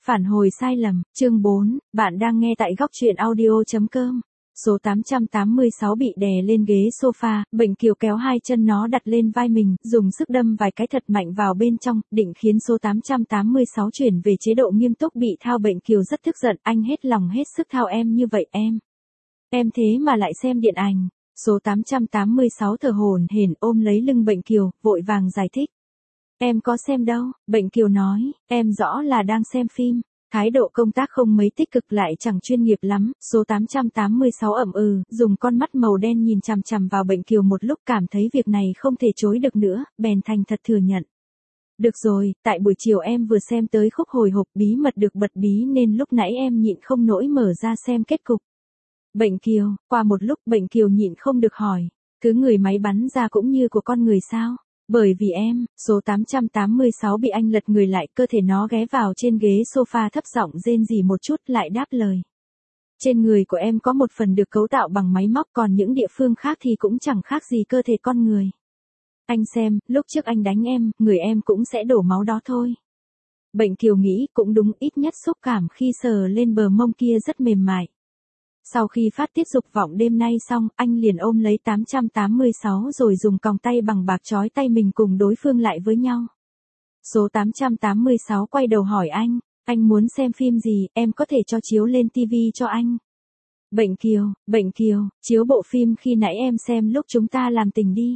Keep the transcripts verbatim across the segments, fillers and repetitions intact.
Phản hồi sai lầm, chương bốn, bạn đang nghe tại góc truyện audio chấm com. Số tám trăm tám mươi sáu bị đè lên ghế sofa, Bệnh Kiều kéo hai chân nó đặt lên vai mình, dùng sức đâm vài cái thật mạnh vào bên trong, định khiến số tám trăm tám mươi sáu chuyển về chế độ nghiêm túc bị thao. Bệnh Kiều rất tức giận, anh hết lòng hết sức thao em như vậy em. Em thế mà lại xem điện ảnh. Số tám trăm tám mươi sáu thở hổn hển ôm lấy lưng Bệnh Kiều, vội vàng giải thích. Em có xem đâu, Bệnh Kiều nói, em rõ là đang xem phim. Thái độ công tác không mấy tích cực lại chẳng chuyên nghiệp lắm, số tám trăm tám mươi sáu ậm ừ, dùng con mắt màu đen nhìn chằm chằm vào Bệnh Kiều một lúc, cảm thấy việc này không thể chối được nữa, bèn thành thật thừa nhận. Được rồi, tại buổi chiều em vừa xem tới khúc hồi hộp bí mật được bật bí nên lúc nãy em nhịn không nổi mở ra xem kết cục. Bệnh Kiều, qua một lúc Bệnh Kiều nhịn không được hỏi, cứ người máy bắn ra cũng như của con người sao? Bởi vì em, số tám trăm tám mươi sáu bị anh lật người lại, cơ thể nó ghé vào trên ghế sofa thấp giọng rên rỉ một chút lại đáp lời. Trên người của em có một phần được cấu tạo bằng máy móc, còn những địa phương khác thì cũng chẳng khác gì cơ thể con người. Anh xem, lúc trước anh đánh em, người em cũng sẽ đổ máu đó thôi. Bệnh Kiều nghĩ cũng đúng, ít nhất xúc cảm khi sờ lên bờ mông kia rất mềm mại. Sau khi phát tiết dục vọng đêm nay xong, anh liền ôm lấy tám trăm tám mươi sáu rồi dùng còng tay bằng bạc trói tay mình cùng đối phương lại với nhau. Số tám trăm tám mươi sáu quay đầu hỏi anh, anh muốn xem phim gì, em có thể cho chiếu lên tivi cho anh. Bệnh Kiều, Bệnh Kiều, chiếu bộ phim khi nãy em xem lúc chúng ta làm tình đi.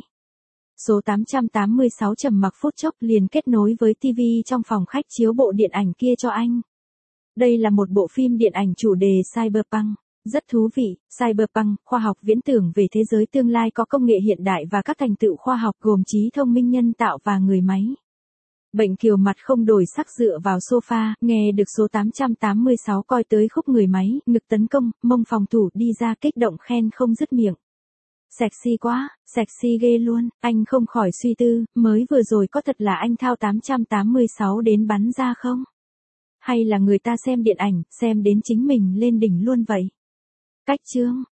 Số tám trăm tám mươi sáu trầm mặc phút chốc liền kết nối với tivi trong phòng khách chiếu bộ điện ảnh kia cho anh. Đây là một bộ phim điện ảnh chủ đề Cyberpunk. Rất thú vị, Cyberpunk, khoa học viễn tưởng về thế giới tương lai có công nghệ hiện đại và các thành tựu khoa học gồm trí thông minh nhân tạo và người máy. Bệnh Kiều mặt không đổi sắc dựa vào sofa, nghe được số tám trăm tám mươi sáu coi tới khúc người máy, ngực tấn công, mông phòng thủ đi ra kích động khen không dứt miệng. Sexy quá, sexy ghê luôn, anh không khỏi suy tư, mới vừa rồi có thật là anh thao tám trăm tám mươi sáu đến bắn ra không? Hay là người ta xem điện ảnh, xem đến chính mình lên đỉnh luôn vậy? Cách chương